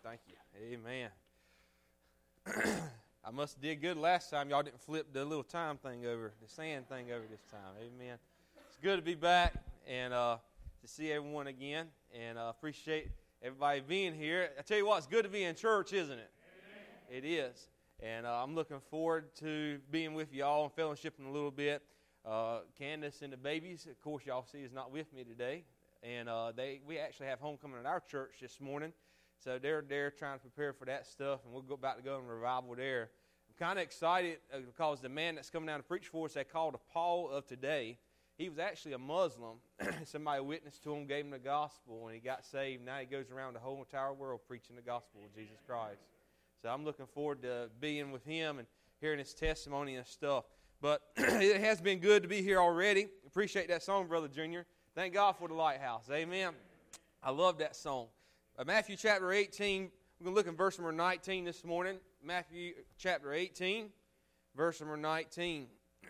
Thank you. Amen. I must have did good last time. Y'all didn't flip the little time thing over, the sand thing over this time. Amen. It's good to be back and to see everyone again. And appreciate everybody being here. I tell you what, it's good to be in church, isn't it? Amen. It is. And I'm looking forward to being with y'all and fellowshipping a little bit. Candace and the babies, of course, y'all see is not with me today. And we actually have homecoming at our church this morning. So they're there trying to prepare for that stuff, and we'll go back to go in revival there. I'm kind of excited because the man that's coming down to preach for us, they called Paul of today. He was actually a Muslim. Somebody witnessed to him, gave him the gospel, and he got saved. Now he goes around the whole entire world preaching the gospel of Jesus Christ. So I'm looking forward to being with him and hearing his testimony and stuff. But it has been good to be here already. Appreciate that song, Brother Junior. Thank God for the lighthouse. Amen. I love that song. Matthew chapter 18, we're going to look in verse number 19 this morning. Matthew chapter 18, verse number 19.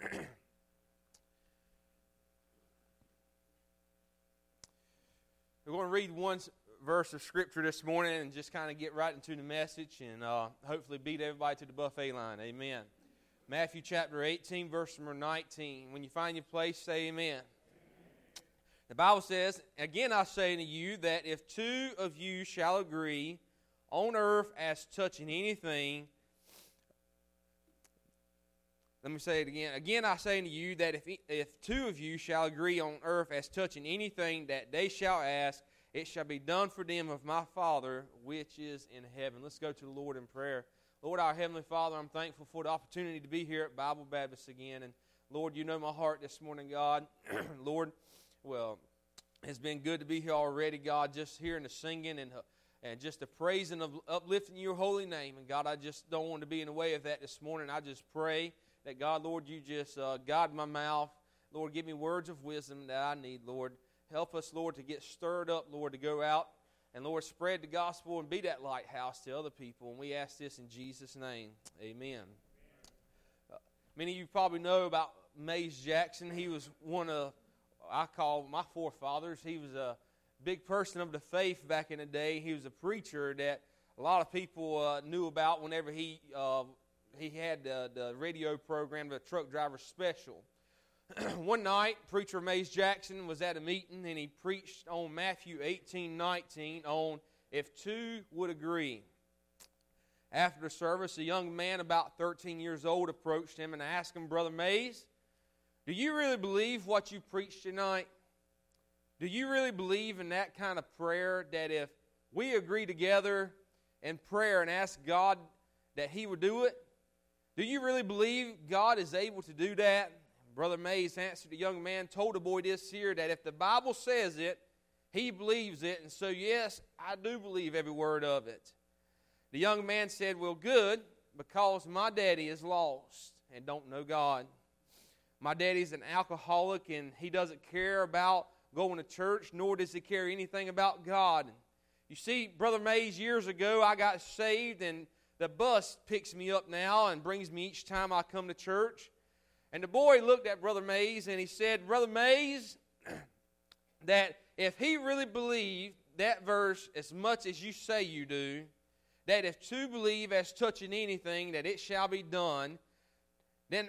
We're going to read one verse of Scripture this morning and just kind of get right into the message and hopefully beat everybody to the buffet line. Amen. Matthew chapter 18, verse number 19. When you find your place, say amen. The Bible says, "Again I say to you that if two of you shall agree on earth as touching anything," let me say it again. "Again I say to you that if two of you shall agree on earth as touching anything that they shall ask, it shall be done for them of my Father which is in heaven." Let's go to the Lord in prayer. Lord, our Heavenly Father, I'm thankful for the opportunity to be here at Bible Baptist again. And Lord, you know my heart this morning, God. Lord, well, it's been good to be here already, God, just hearing the singing and just the praising of uplifting your holy name. And God, I just don't want to be in the way of that this morning. I just pray that, God, Lord, you just guide my mouth. Lord, give me words of wisdom that I need, Lord. Help us, Lord, to get stirred up, Lord, to go out and, Lord, spread the gospel and be that lighthouse to other people. And we ask this in Jesus' name. Amen. Many of you probably know about Mays Jackson. He was one of, I call my forefathers. He was a big person of the faith back in the day. He was a preacher that a lot of people knew about whenever he had the radio program, the Truck Driver Special. One night, Preacher Mays Jackson was at a meeting, and he preached on Matthew 18:19 on if two would agree. After the service, a young man about 13 years old approached him and asked him, "Brother Mays, do you really believe what you preached tonight? Do you really believe in that kind of prayer that if we agree together in prayer and ask God that He would do it? Do you really believe God is able to do that?" Brother Mays answered the young man, told the boy this here, that if the Bible says it, he believes it. And so, yes, I do believe every word of it. The young man said, "Well, good, because my daddy is lost and don't know God. My daddy's an alcoholic, and he doesn't care about going to church, nor does he care anything about God. You see, Brother Mays, years ago, I got saved, and the bus picks me up now and brings me each time I come to church." And the boy looked at Brother Mays, and he said, "Brother Mays, that if he really believed that verse as much as you say you do, that if two believe as touching anything, that it shall be done, then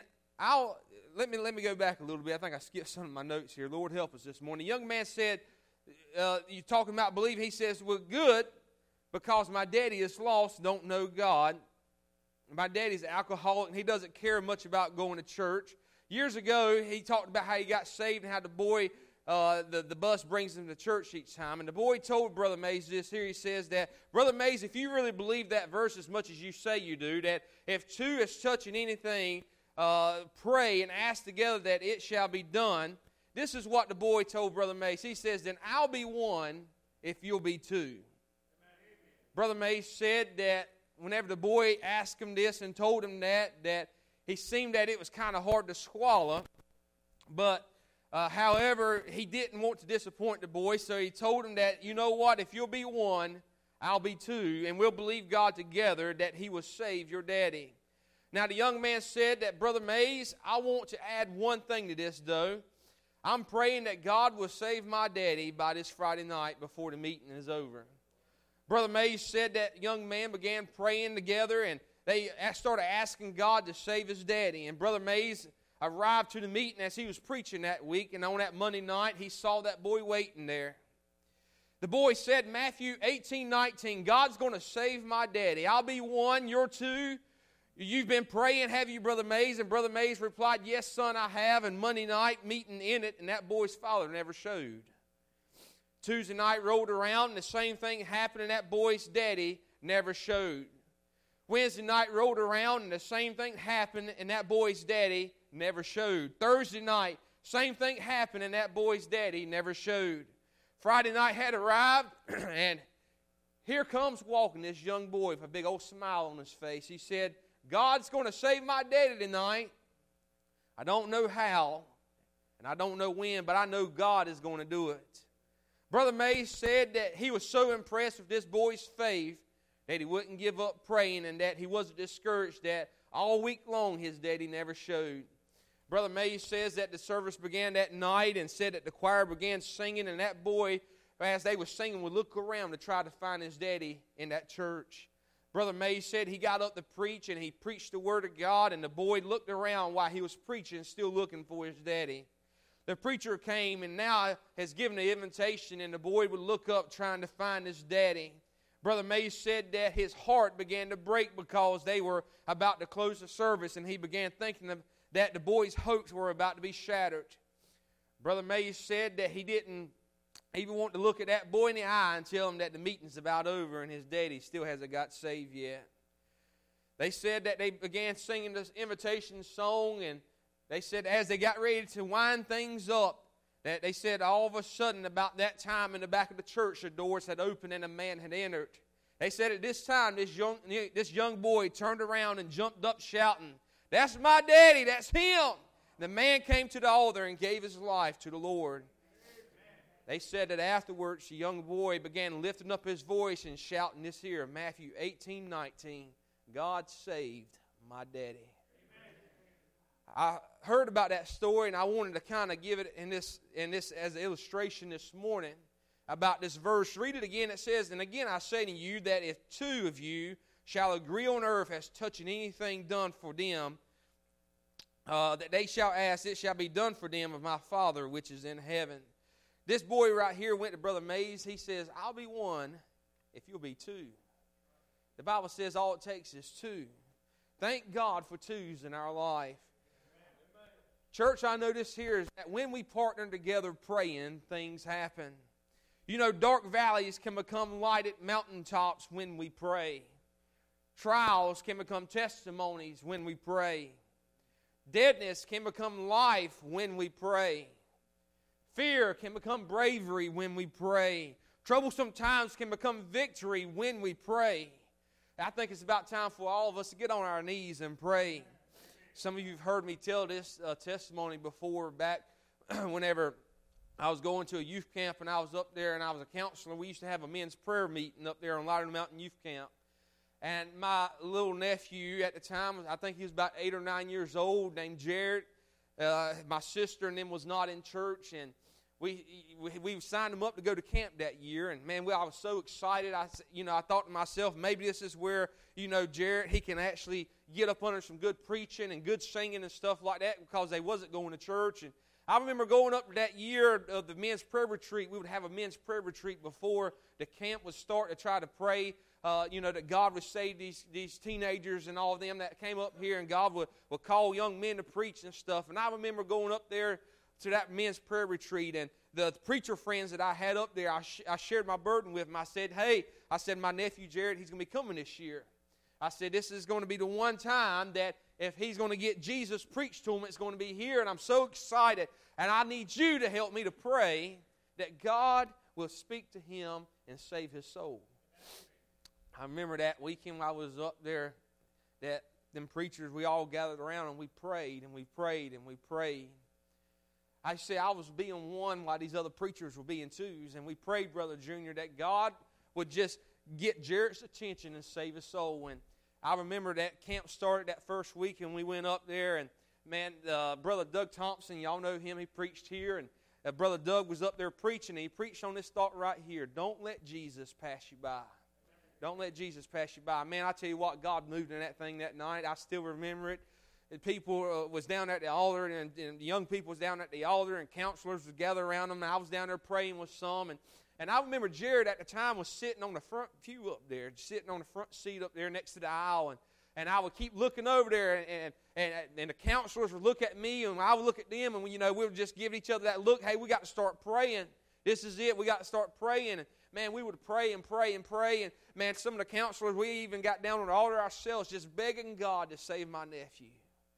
let me go back a little bit. I think I skipped some of my notes here. Lord, help us this morning." The young man said, "You talking about believe?" He says, "Well, good, because my daddy is lost, don't know God. My daddy's an alcoholic, and he doesn't care much about going to church." Years ago, he talked about how he got saved and how the boy, the bus brings him to church each time. And the boy told Brother Mays this here. He says that, "Brother Mays, if you really believe that verse as much as you say you do, that if two is touching anything, pray and ask together that it shall be done." This is what the boy told Brother Mays. He says, "Then I'll be one if you'll be two." Brother Mays said that whenever the boy asked him this and told him that he seemed that it was kind of hard to swallow. But, however, he didn't want to disappoint the boy, so he told him that, "You know what, if you'll be one, I'll be two, and we'll believe God together that He will save your daddy." Now, the young man said that, "Brother Mays, I want to add one thing to this, though. I'm praying that God will save my daddy by this Friday night before the meeting is over." Brother Mays said that young man began praying together, and they started asking God to save his daddy. And Brother Mays arrived to the meeting as he was preaching that week, and on that Monday night, he saw that boy waiting there. The boy said, Matthew 18:19, God's going to save my daddy. I'll be one, you're two. You've been praying, have you, Brother Mays? And Brother Mays replied, yes, son, I have. And Monday night, meeting in it, and that boy's father never showed. Tuesday night rolled around, and the same thing happened, and that boy's daddy never showed. Wednesday night rolled around, and the same thing happened, and that boy's daddy never showed. Thursday night, same thing happened, and that boy's daddy never showed. Friday night had arrived, and here comes walking this young boy with a big old smile on his face. He said, God's going to save my daddy tonight. I don't know how, and I don't know when, but I know God is going to do it. Brother Mays said that he was so impressed with this boy's faith that he wouldn't give up praying, and that he wasn't discouraged that all week long his daddy never showed. Brother Mays says that the service began that night and said that the choir began singing, and that boy, as they were singing, would look around to try to find his daddy in that church. Brother Mays said he got up to preach, and he preached the Word of God, and the boy looked around while he was preaching, still looking for his daddy. The preacher came and now has given the invitation, and the boy would look up trying to find his daddy. Brother Mays said that his heart began to break because they were about to close the service, and he began thinking that the boy's hopes were about to be shattered. Brother Mays said that he didn't even want to look at that boy in the eye and tell him that the meeting's about over and his daddy still hasn't got saved yet. They said that they began singing this invitation song, and they said as they got ready to wind things up, that they said all of a sudden about that time in the back of the church, the doors had opened and a man had entered. They said at this time, this young boy turned around and jumped up shouting, that's my daddy, that's him. The man came to the altar and gave his life to the Lord. They said that afterwards, the young boy began lifting up his voice and shouting this here, Matthew 18:19, God saved my daddy. I heard about that story, and I wanted to kind of give it in this as an illustration this morning about this verse. Read it again. It says, and again I say to you that if two of you shall agree on earth as touching anything done for them, that they shall ask, it shall be done for them of my Father which is in heaven. This boy right here went to Brother Mays. He says, I'll be one if you'll be two. The Bible says all it takes is two. Thank God for twos in our life. Church, I notice here is that when we partner together praying, things happen. You know, dark valleys can become lighted mountaintops when we pray. Trials can become testimonies when we pray. Deadness can become life when we pray. Fear can become bravery when we pray. Troublesome times can become victory when we pray. I think it's about time for all of us to get on our knees and pray. Some of you have heard me tell this testimony before back whenever I was going to a youth camp and I was up there and I was a counselor. We used to have a men's prayer meeting up there on Loudoun Mountain Youth Camp. And my little nephew at the time, I think he was about 8 or 9 years old, named Jared. My sister and them was not in church, and we signed him up to go to camp that year. And man, I was so excited. I thought to myself, maybe this is where Jared, he can actually get up under some good preaching and good singing and stuff like that, because they wasn't going to church. And I remember going up to that year of the men's prayer retreat. We would have a men's prayer retreat before the camp would start to try to pray. That God would save these teenagers and all of them that came up here, and God would call young men to preach and stuff. And I remember going up there to that men's prayer retreat, and the preacher friends that I had up there, I shared my burden with them. I said, hey, my nephew Jared, he's going to be coming this year. I said, this is going to be the one time that if he's going to get Jesus preached to him, it's going to be here, and I'm so excited. And I need you to help me to pray that God will speak to him and save his soul. I remember that weekend I was up there, that them preachers, we all gathered around and we prayed and we prayed and we prayed. I said I was being one while these other preachers were being twos, and we prayed, Brother Junior, that God would just get Jared's attention and save his soul. And I remember that camp started that first week, and we went up there, and man, Brother Doug Thompson, y'all know him, he preached here, and Brother Doug was up there preaching, and he preached on this thought right here: don't let Jesus pass you by. Don't let Jesus pass you by. Man, I tell you what, God moved in that thing that night. I still remember it. And people was down at the altar, and the young people was down at the altar, and counselors was gathered around them, and I was down there praying with some. And I remember Jared at the time was sitting on the front pew up there, sitting on the front seat up there next to the aisle, and I would keep looking over there, and the counselors would look at me, and I would look at them, and we would just give each other that look. Hey, we got to start praying. This is it. We got to start praying. And man, we would pray and pray and pray. And man, some of the counselors, we even got down on the altar ourselves, just begging God to save my nephew.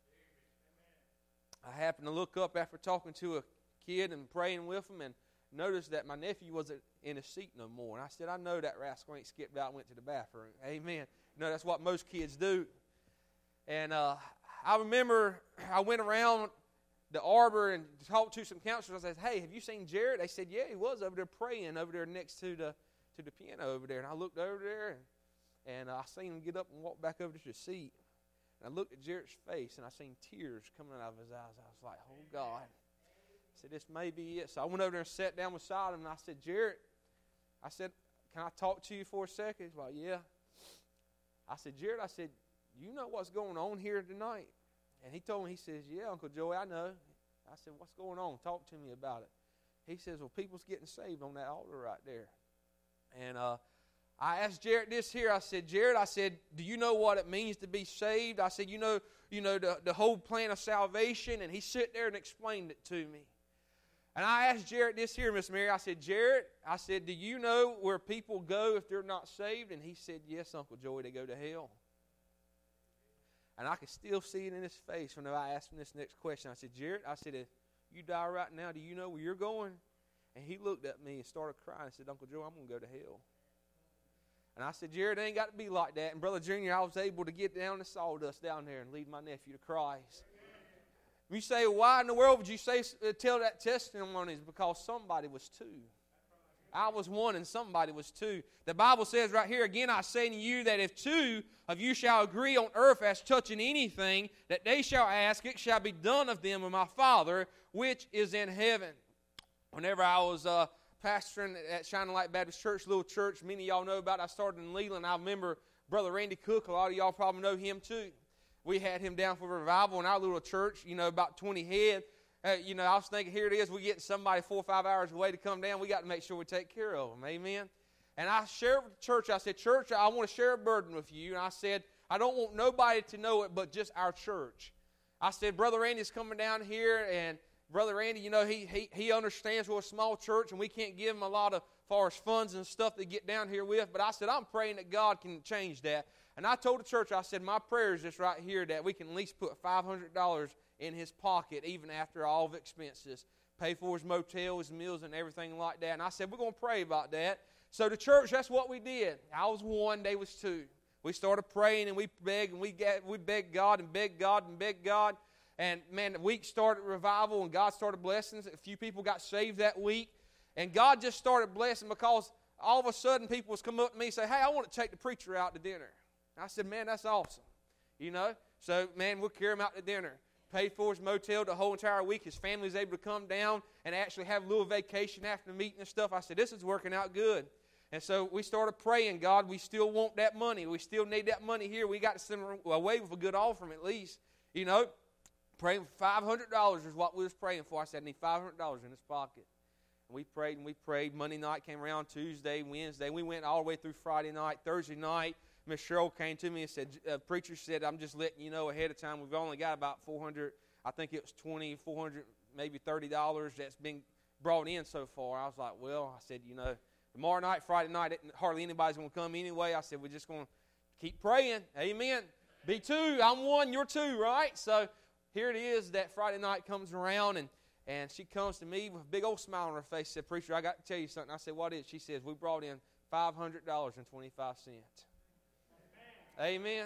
I happened to look up after talking to a kid and praying with him, and noticed that my nephew wasn't in his seat no more. And I said, I know that rascal ain't skipped out and went to the bathroom. Amen. That's what most kids do. And I remember I went around the arbor and talked to some counselors. I said, hey, have you seen Jared? They said, yeah, he was over there praying over there next to the piano over there. And I looked over there, and I seen him get up and walk back over to the seat. And I looked at Jared's face, and I seen tears coming out of his eyes. I was like, oh, God. I said, this may be it. So I went over there and sat down beside him, and I said, Jared, I said, can I talk to you for a second? He's like, yeah. I said, Jared, I said, you know what's going on here tonight? And he told me, he says, yeah, Uncle Joey, I know. I said, what's going on? Talk to me about it. He says, well, people's getting saved on that altar right there. And I asked Jared this here. I said, Jared, I said, do you know what it means to be saved? I said, you know the whole plan of salvation? And he sat there and explained it to me. And I asked Jared this here, Miss Mary. I said, Jared, I said, do you know where people go if they're not saved? And he said, yes, Uncle Joey, they go to hell. And I could still see it in his face when I asked him this next question. I said, Jared, I said, if you die right now, do you know where you're going? And he looked at me and started crying and said, Uncle Joe, I'm going to go to hell. And I said, Jared, it ain't got to be like that. And Brother Junior, I was able to get down the sawdust down there and lead my nephew to Christ. You say, why in the world would you tell that testimony? It's because somebody was two. I was one and somebody was two. The Bible says right here, again, I say to you that if two of you shall agree on earth as touching anything that they shall ask, it shall be done of them of my Father which is in heaven. Whenever I was pastoring at Shining Light Baptist Church, little church, many of y'all know about it. I started in Leland. I remember Brother Randy Cook. A lot of y'all probably know him too. We had him down for revival in our little church, about 20 head. I was thinking, here it is, we're getting somebody 4 or 5 hours away to come down. We got to make sure we take care of them. Amen. And I shared with the church, I said, church, I want to share a burden with you. And I said, I don't want nobody to know it but just our church. I said, Brother Randy's coming down here, and Brother Randy, he understands we're a small church, and we can't give him a lot of far as funds and stuff to get down here with. But I said, I'm praying that God can change that. And I told the church, I said, my prayer is just right here that we can at least put $500 in his pocket, even after all the expenses, pay for his motel, his meals, and everything like that. And I said, we're going to pray about that. So the church, that's what we did. I was one, they was two. We started praying, and we begged, and we begged God and begged God and begged God. And man, the week started revival, and God started blessings. A few people got saved that week, and God just started blessing because all of a sudden people was come up to me and say, hey, I want to take the preacher out to dinner. I said, man, that's awesome. So man, we'll carry him out to dinner. Paid for his motel the whole entire week. His family was able to come down and actually have a little vacation after the meeting and stuff. I said, this is working out good. And so we started praying, God, we still want that money. We still need that money here. We got to send them away with a good offering at least. Praying for $500 is what we was praying for. I said, I need $500 in his pocket. And we prayed and we prayed. Monday night came around, Tuesday, Wednesday. We went all the way through Friday night. Thursday night, Miss Cheryl came to me and said, preacher said, I'm just letting you know ahead of time. We've only got about 400, I think it was $400, maybe $30 that's been brought in so far. I was like, well, I said, tomorrow night, Friday night, hardly anybody's going to come anyway. I said, we're just going to keep praying. Amen. Be two. I'm one, you're two, right? So here it is that Friday night comes around, and she comes to me with a big old smile on her face. Said, preacher, I got to tell you something. I said, what is it? She says, we brought in $500.25. Amen.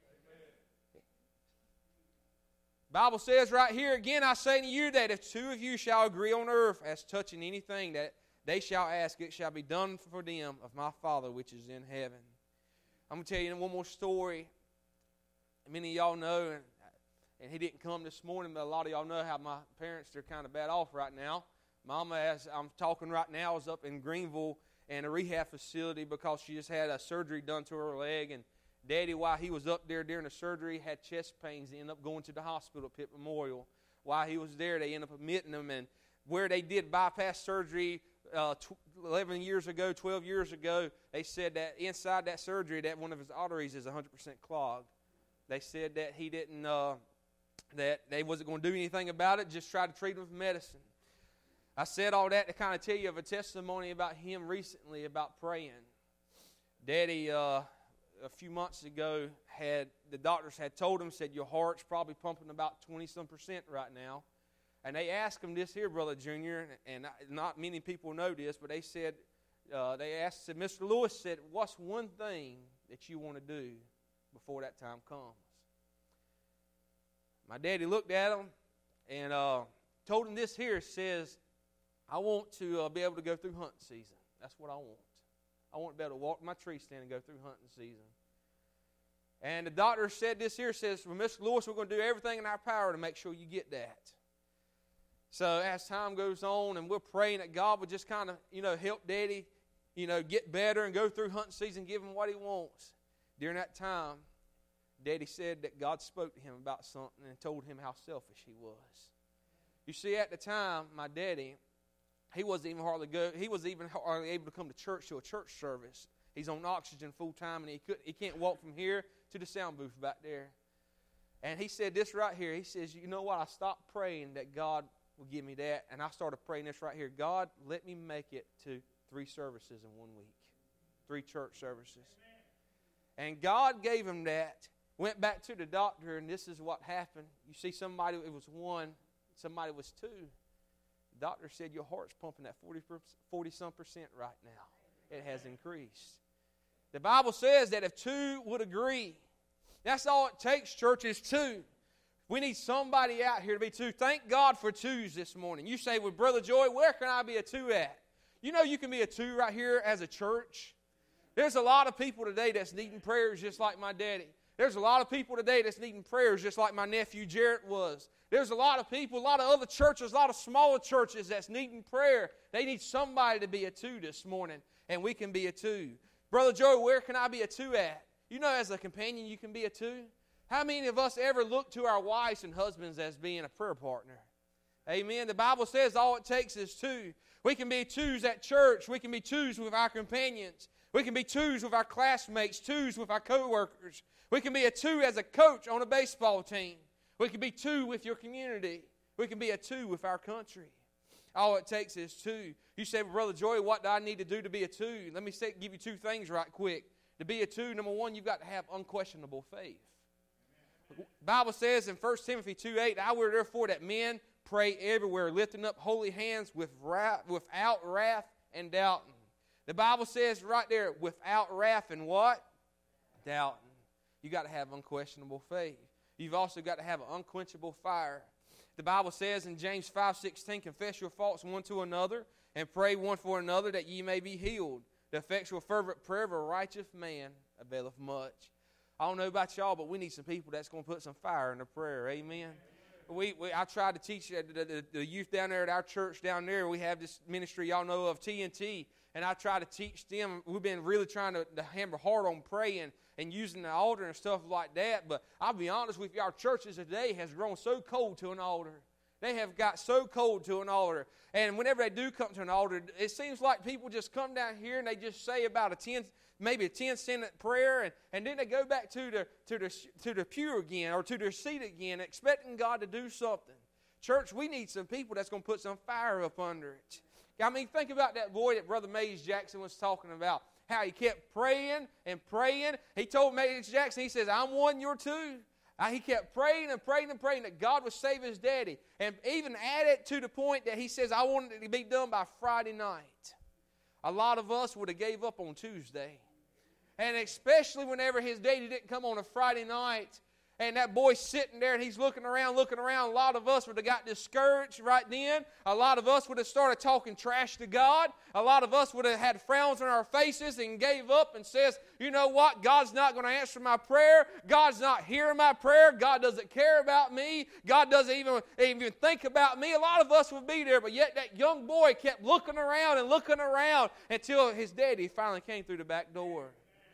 Bible says right here, again, I say to you that if two of you shall agree on earth as touching anything that they shall ask, it shall be done for them of my Father which is in heaven. I'm going to tell you one more story. Many of y'all know, and he didn't come this morning, but a lot of y'all know how my parents are kind of bad off right now. Mama, as I'm talking right now, is up in Greenville, in a rehab facility because she just had a surgery done to her leg. And Daddy, while he was up there during the surgery, had chest pains. He ended up going to the hospital at Pitt Memorial. While he was there, they ended up admitting him. And where they did bypass surgery 11 years ago, 12 years ago, they said that inside that surgery that one of his arteries is 100% clogged. They said that he didn't, that they wasn't going to do anything about it, just try to treat him with medicine. I said all that to kind of tell you of a testimony about him recently about praying. Daddy, a few months ago, the doctors had told him, said, your heart's probably pumping about 20-some% right now. And they asked him this here, Brother Junior, and not many people know this, but they said, said, Mr. Lewis said, what's one thing that you want to do before that time comes? My daddy looked at him and told him this here, says, I want to be able to go through hunting season. That's what I want. I want to be able to walk my tree stand and go through hunting season. And the doctor said this here, says, well, Mr. Lewis, we're going to do everything in our power to make sure you get that. So as time goes on and we're praying that God would just kind of, help Daddy, get better and go through hunting season, give him what he wants. During that time, Daddy said that God spoke to him about something and told him how selfish he was. You see, at the time, my daddy, he wasn't even hardly able to come to church, to a church service. He's on oxygen full time, and he can't walk from here to the sound booth back there. And he said this right here. He says, you know what? I stopped praying that God will give me that, and I started praying this right here. God, let me make it to 3 services in 1 week, 3 church services. Amen. And God gave him that. Went back to the doctor, and this is what happened. You see, somebody, it was 1, somebody was 2. The doctor said, your heart's pumping at 40-some% right now. It has increased. The Bible says that if 2 would agree, that's all it takes, church, is 2. We need somebody out here to be 2. Thank God for 2s this morning. You say, well, Brother Joy, where can I be a 2 at? You can be a 2 right here as a church. There's a lot of people today that's needing prayers just like my daddy. There's a lot of people today that's needing prayers just like my nephew Jarrett was. There's a lot of people, a lot of other churches, a lot of smaller churches that's needing prayer. They need somebody to be a 2 this morning, and we can be a 2. Brother Joy, where can I be a 2 at? As a companion, you can be a 2. How many of us ever look to our wives and husbands as being a prayer partner? Amen. The Bible says all it takes is 2. We can be 2s at church. We can be 2s with our companions. We can be 2s with our classmates, 2s with our co-workers. We can be a 2 as a coach on a baseball team. We can be 2 with your community. We can be a 2 with our country. All it takes is 2. You say, well, Brother Joy, what do I need to do to be a 2? Let me give you 2 things right quick. To be a 2, number 1, you've got to have unquestionable faith. The Bible says in 1 Timothy 2:8, I will therefore that men pray everywhere, lifting up holy hands without wrath and doubting. The Bible says right there, without wrath and what? Doubting. You got to have unquestionable faith. You've also got to have an unquenchable fire. The Bible says in James 5:16, confess your faults one to another and pray one for another that ye may be healed. The effectual fervent prayer of a righteous man availeth much. I don't know about y'all, but we need some people that's going to put some fire in the prayer. Amen. I tried to teach the youth down there at our church down there. We have this ministry y'all know of, TNT, and I try to teach them. We've been really trying to hammer hard on praying and using the altar and stuff like that. But I'll be honest with you, our churches today has grown so cold to an altar. They have got so cold to an altar. And whenever they do come to an altar, it seems like people just come down here and they just say about maybe a 10-sentence prayer, and then they go back to the pew again or to their seat again, expecting God to do something. Church, we need some people that's going to put some fire up under it. I mean, think about that boy that Brother Mays Jackson was talking about, how he kept praying and praying. He told Mays Jackson, he says, I'm 1, you're 2. He kept praying and praying and praying that God would save his daddy, and even added to the point that he says, I wanted it to be done by Friday night. A lot of us would have gave up on Tuesday. And especially whenever his daddy didn't come on a Friday night, And that boy's sitting there and he's looking around. A lot of us would have got discouraged right then. A lot of us would have started talking trash to God. A lot of us would have had frowns on our faces and gave up and says, you know what, God's not going to answer my prayer. God's not hearing my prayer. God doesn't care about me. God doesn't even think about me. A lot of us would be there, but yet that young boy kept looking around until his daddy finally came through the back door.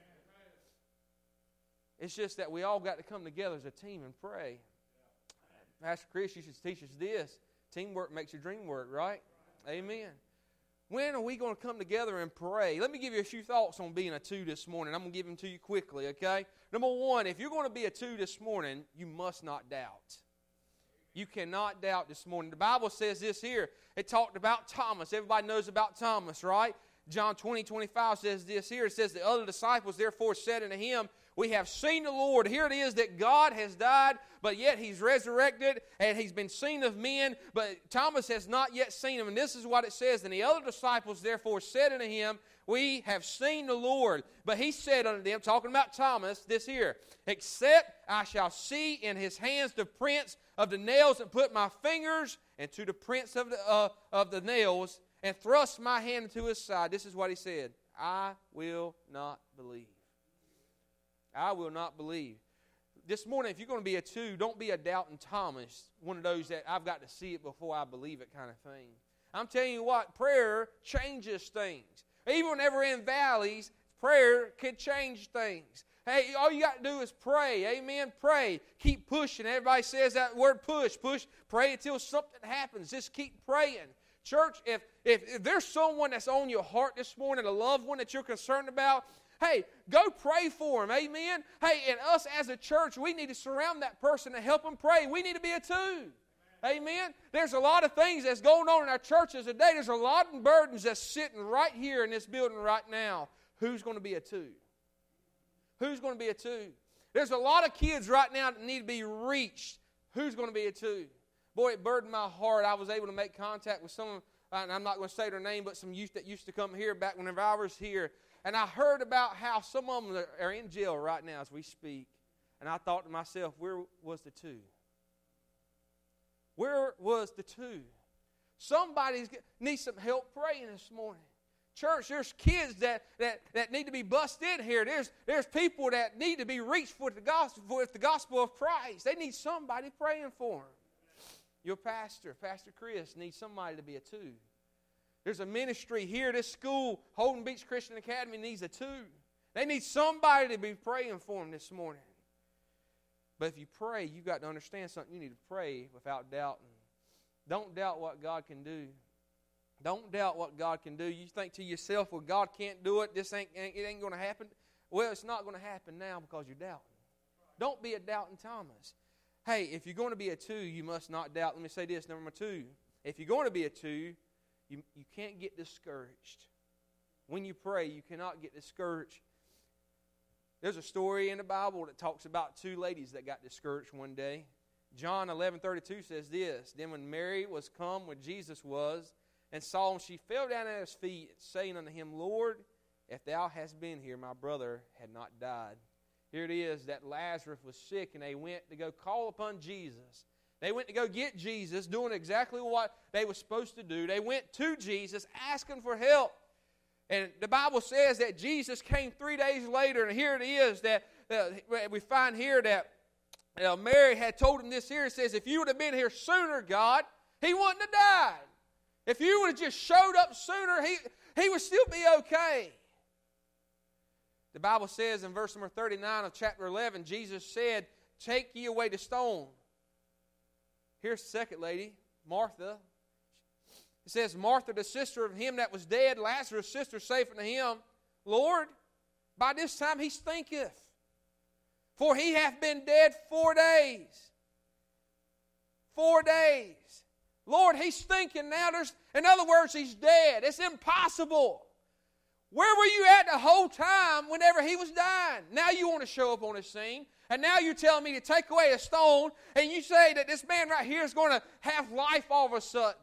It's just that we all got to come together as a team and pray. Pastor Chris used to teach us this. Teamwork makes your dream work, right? Amen. When are we going to come together and pray? Let me give you a few thoughts on being a two this morning. I'm going to give them to you quickly, okay? Number one, if you're going to be a two this morning, you must not doubt. You cannot doubt this morning. The Bible says this here. It talked about Thomas. Everybody knows about Thomas, right? John 20:25 says this here. It says, the other disciples therefore said unto him, we have seen the Lord. Here it is that God has died, but yet He's resurrected, and He's been seen of men, but Thomas has not yet seen Him. And this is what it says. And the other disciples therefore said unto him, we have seen the Lord. But He said unto them, talking about Thomas, this here, except I shall see in His hands the prints of the nails, and put my fingers into the prints of the nails, and thrust my hand into His side. This is what He said, I will not believe. I will not believe. This morning, if you're going to be a two, don't be a doubting Thomas, one of those that I've got to see it before I believe it kind of thing. I'm telling you what, prayer changes things. Even whenever in valleys, prayer can change things. Hey, all you got to do is pray. Amen. Pray. Keep pushing. Everybody says that word push. Push. Pray until something happens. Just keep praying. Church, if there's someone that's on your heart this morning, a loved one that you're concerned about, hey, go pray for them. Amen. Hey, and us as a church, we need to surround that person and help them pray. We need to be a two. Amen. There's a lot of things that's going on in our churches today. There's a lot of burdens that's sitting right here in this building right now. Who's going to be a two? Who's going to be a two? There's a lot of kids right now that need to be reached. Who's going to be a two? Boy, it burdened my heart. I was able to make contact with some, and I'm not going to say their name, but some youth that used to come here back whenever I was here. And I heard about how some of them are in jail right now as we speak. And I thought to myself, where was the two? Where was the two? Somebody needs some help praying this morning. Church, there's kids that need to be bussed in here. There's people that need to be reached with the gospel of Christ. They need somebody praying for them. Your pastor, Pastor Chris, needs somebody to be a two. There's a ministry here, this school, Holden Beach Christian Academy, needs a two. They need somebody to be praying for them this morning. But if you pray, you've got to understand something. You need to pray without doubting. Don't doubt what God can do. Don't doubt what God can do. You think to yourself, well, God can't do it. It ain't going to happen. Well, it's not going to happen now because you're doubting. Don't be a doubting Thomas. Hey, if you're going to be a two, you must not doubt. Let me say this, number two. If you're going to be a two, you can't get discouraged. When you pray, you cannot get discouraged. There's a story in the Bible that talks about two ladies that got discouraged one day. John 11:32 says this, then when Mary was come where Jesus was, and saw him, she fell down at his feet, saying unto him, Lord, if thou hadst been here, my brother had not died. Here it is that Lazarus was sick, and they went to go call upon Jesus. They went to go get Jesus, doing exactly what they were supposed to do. They went to Jesus, asking for help. And the Bible says that Jesus came 3 days later, and here it is that we find here that Mary had told him this here. It says, if you would have been here sooner, God, he wouldn't have died. If you would have just showed up sooner, he would still be okay. The Bible says in verse number 39 of chapter 11, Jesus said, take ye away the stone. Here's the second lady, Martha. It says, Martha, the sister of him that was dead, Lazarus' sister, saith unto him, Lord, by this time he stinketh, for he hath been dead 4 days. 4 days. Lord, he's stinking now. In other words, he's dead. It's impossible. Where were you at the whole time whenever he was dying? Now you want to show up on the scene. And now you're telling me to take away a stone, and you say that this man right here is going to have life all of a sudden.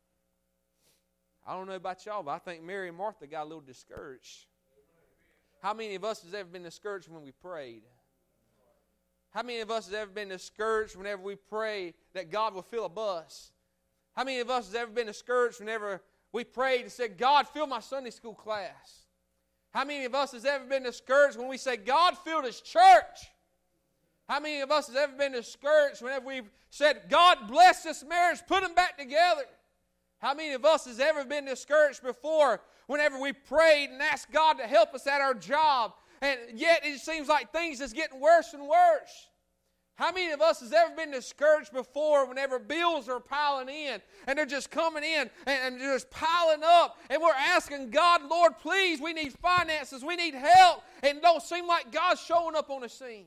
I don't know about y'all, but I think Mary and Martha got a little discouraged. How many of us has ever been discouraged when we prayed? How many of us has ever been discouraged whenever we pray that God will fill a bus? How many of us has ever been discouraged whenever we prayed and said, God, fill my Sunday school class? How many of us has ever been discouraged when we say, God, fill this church? How many of us has ever been discouraged whenever we've said, God, bless this marriage, put them back together? How many of us has ever been discouraged before whenever we prayed and asked God to help us at our job, and yet it seems like things is getting worse and worse? How many of us has ever been discouraged before whenever bills are piling in and they're just coming in and they're just piling up, and we're asking God, Lord, please, we need finances, we need help, and it don't seem like God's showing up on the scene?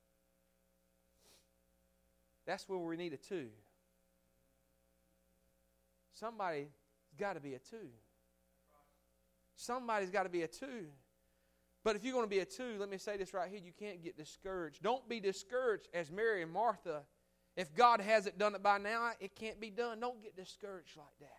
That's where we need a two. Somebody's got to be a two. Somebody's got to be a two. But if you're going to be a two, let me say this right here, you can't get discouraged. Don't be discouraged as Mary and Martha. If God hasn't done it by now, it can't be done. Don't get discouraged like that.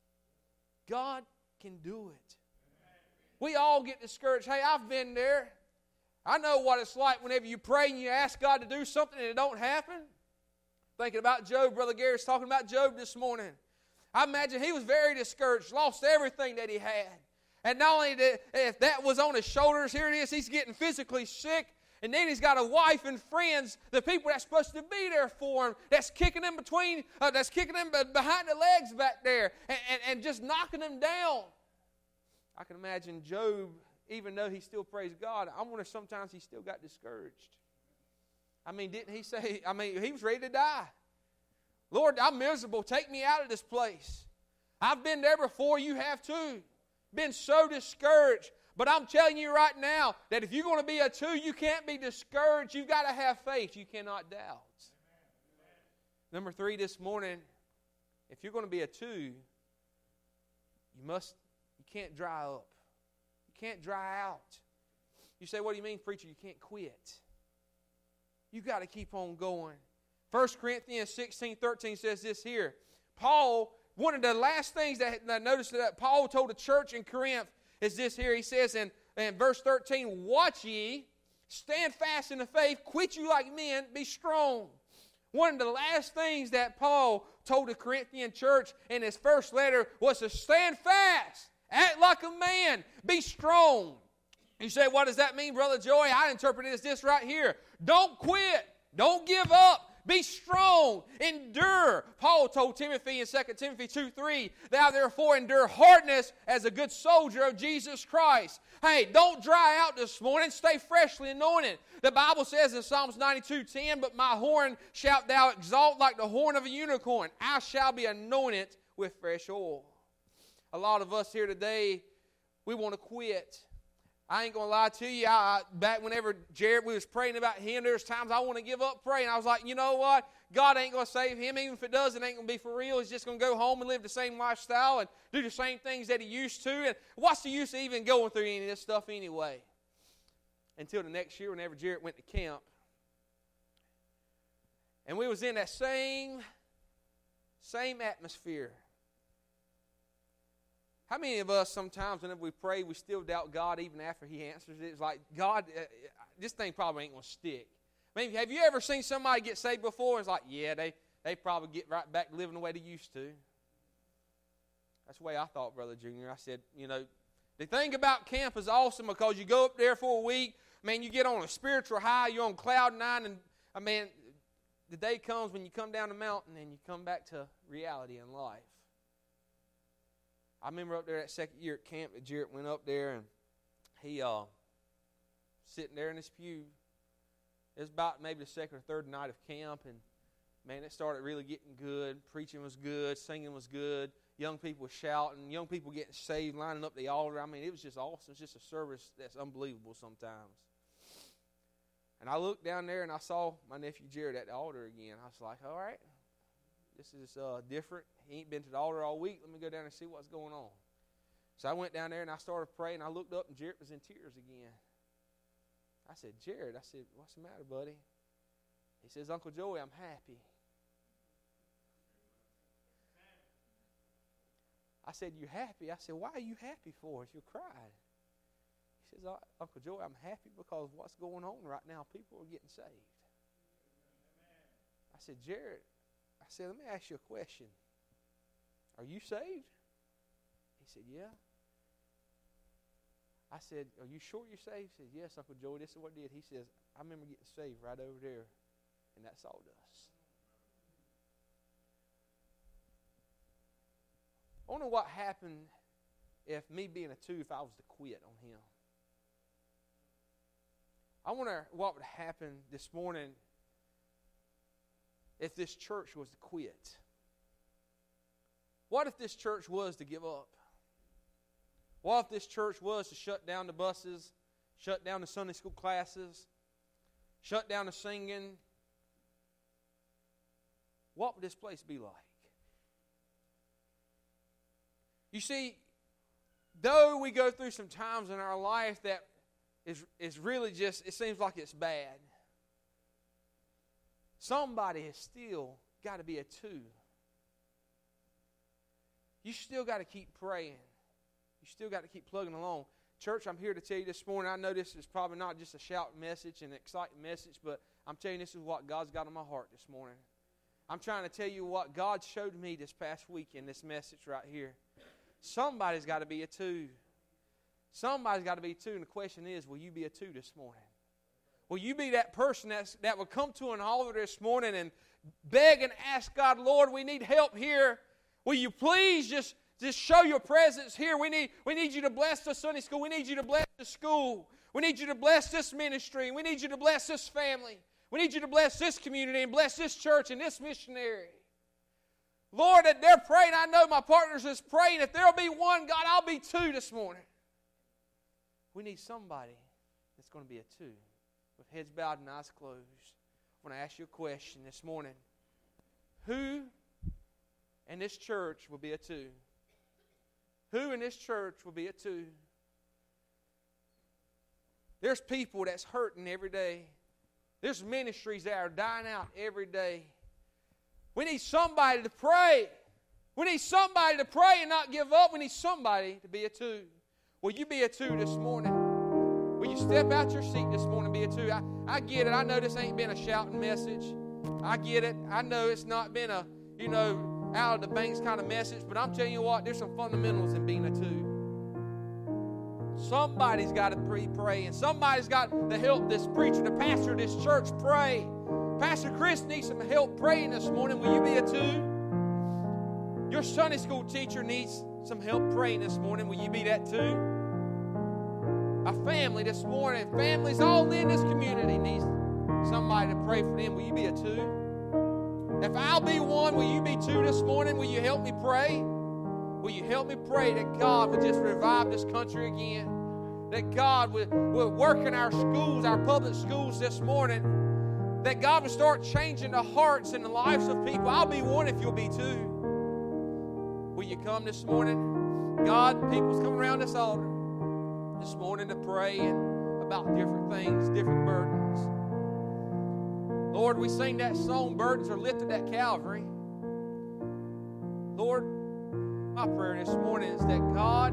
God can do it. We all get discouraged. Hey, I've been there. I know what it's like whenever you pray and you ask God to do something and it don't happen. Thinking about Job, Brother Gary's talking about Job this morning. I imagine he was very discouraged, lost everything that he had. And not only if that was on his shoulders, here it is, he's getting physically sick. And then he's got a wife and friends, the people that's supposed to be there for him, that's kicking him behind the legs back there and just knocking him down. I can imagine Job, even though he still praised God, I wonder if sometimes he still got discouraged. I mean, didn't he say, he was ready to die. Lord, I'm miserable. Take me out of this place. I've been there before. You have too. Been so discouraged. But I'm telling you right now that if you're going to be a two, you can't be discouraged. You've got to have faith. You cannot doubt. Number 3 this morning, if you're going to be a two, you can't dry up. You can't dry out. You say, what do you mean, preacher? You can't quit. You got to keep on going. 1 Corinthians 16:13 says this here. Paul, one of the last things that I noticed that Paul told the church in Corinth is this here. He says in verse 13, watch ye, stand fast in the faith, quit you like men, be strong. One of the last things that Paul told the Corinthian church in his first letter was to stand fast, act like a man, be strong. You say, what does that mean, Brother Joey? I interpret it as this right here. Don't quit. Don't give up. Be strong. Endure. Paul told Timothy in 2 Timothy 2:3, thou therefore endure hardness as a good soldier of Jesus Christ. Hey, don't dry out this morning. Stay freshly anointed. The Bible says in Psalms 92:10, but my horn shalt thou exalt like the horn of a unicorn. I shall be anointed with fresh oil. A lot of us here today, we want to quit. I ain't going to lie to you. Back whenever Jared, we was praying about him, there's times I want to give up praying. I was like, you know what? God ain't going to save him. Even if it does, it ain't going to be for real. He's just going to go home and live the same lifestyle and do the same things that he used to. And what's the use of even going through any of this stuff anyway? Until the next year whenever Jared went to camp. And we was in that same atmosphere. How many of us sometimes whenever we pray, we still doubt God even after He answers it? It's like, God, this thing probably ain't going to stick. I mean, have you ever seen somebody get saved before? It's like, yeah, they probably get right back living the way they used to. That's the way I thought, Brother Junior. I said, the thing about camp is awesome because you go up there for a week. Man, you get on a spiritual high. You're on cloud 9. And, the day comes when you come down the mountain and you come back to reality in life. I remember up there that second year at camp that Jared went up there and he sitting there in his pew. It was about maybe the second or third night of camp, and man, it started really getting good. Preaching was good, singing was good. Young people were shouting, young people getting saved, lining up the altar. I mean, it was just awesome. It's just a service that's unbelievable sometimes. And I looked down there and I saw my nephew Jared at the altar again. I was like, all right, this is different. He ain't been to the altar all week. Let me go down and see what's going on. So I went down there and I started praying. I looked up and Jared was in tears again. I said, Jared, what's the matter, buddy? He says, Uncle Joey, I'm happy. I said, you happy? I said, why are you happy for if you're crying? He says, Uncle Joey, I'm happy because what's going on right now, people are getting saved. I said, Jared, I said, let me ask you a question. Are you saved? He said, yeah. I said, are you sure you're saved? He said, yes, Uncle Joey, this is what I did. He says, I remember getting saved right over there in that sawdust. I wonder what happened if me being a 2, if I was to quit on him. I wonder what would happen this morning if this church was to quit. What if this church was to give up? What if this church was to shut down the buses, shut down the Sunday school classes, shut down the singing? What would this place be like? You see, though we go through some times in our life that is really just, it seems like it's bad, somebody has still got to be a 2. You still got to keep praying. You still got to keep plugging along. Church, I'm here to tell you this morning, I know this is probably not just a shout message and an exciting message, but I'm telling you this is what God's got on my heart this morning. I'm trying to tell you what God showed me this past week in this message right here. Somebody's got to be a 2. Somebody's got to be 2, and the question is, will you be a 2 this morning? Will you be that person that will come to an altar this morning and beg and ask God, Lord, we need help here. Will you please just show your presence here? We need you to bless the Sunday school. We need you to bless the school. We need you to bless this ministry. We need you to bless this family. We need you to bless this community and bless this church and this missionary. Lord, that they're praying. I know my partners is praying. If there'll be one, God, I'll be 2 this morning. We need somebody that's going to be a 2. With heads bowed and eyes closed, I want to ask you a question this morning. Who in this church will be a 2? Who in this church will be a 2? There's people that's hurting every day. There's ministries that are dying out every day. We need somebody to pray. We need somebody to pray and not give up. We need somebody to be a 2. Will you be a 2 this morning? Will you step out your seat this morning and be a 2? I get it. I know this ain't been a shouting message. I get it. I know it's not been a, out of the banks kind of message. But I'm telling you what, there's some fundamentals in being a 2. Somebody's got to be praying. Somebody's got to help this preacher, the pastor of this church, pray. Pastor Chris needs some help praying this morning. Will you be a 2? Your Sunday school teacher needs some help praying this morning. Will you be that 2? A family this morning, families all in this community needs somebody to pray for them. Will you be a 2? If I'll be 1, will you be 2 this morning? Will you help me pray? Will you help me pray that God will just revive this country again? That God will work in our schools, our public schools this morning. That God will start changing the hearts and the lives of people. I'll be 1 if you'll be 2. Will you come this morning? God, people's coming around this altar this morning to pray about different things, different burdens. Lord, we sing that song, burdens are lifted at Calvary. Lord, my prayer this morning is that God,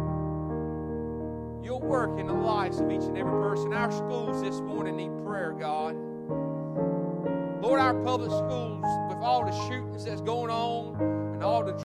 you'll work in the lives of each and every person. Our schools this morning need prayer, God. Lord, our public schools, with all the shootings that's going on and all the